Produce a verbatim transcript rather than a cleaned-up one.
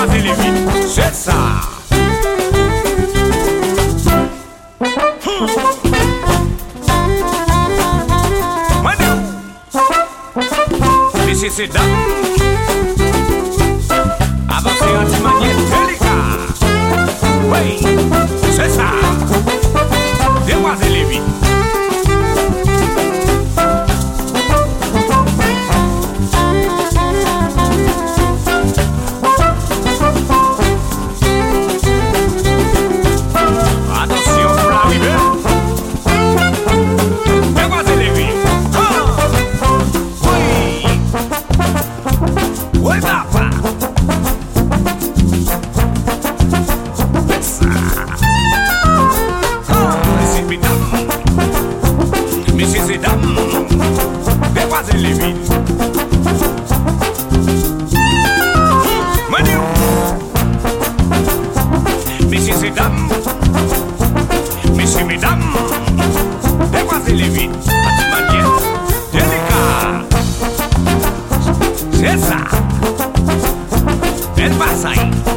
Demoiselles et villes, c'est ça. Madame, messieurs, c'est dames. Avancez en une manière délicate. Oui, c'est ça. Demoiselles et villes. Messieurs et dames, demoiselles et villes. Manu. Messieurs et dames, messieurs, mesdames, demoiselles et villes. À manière délicate. C'est ça. Elle passe.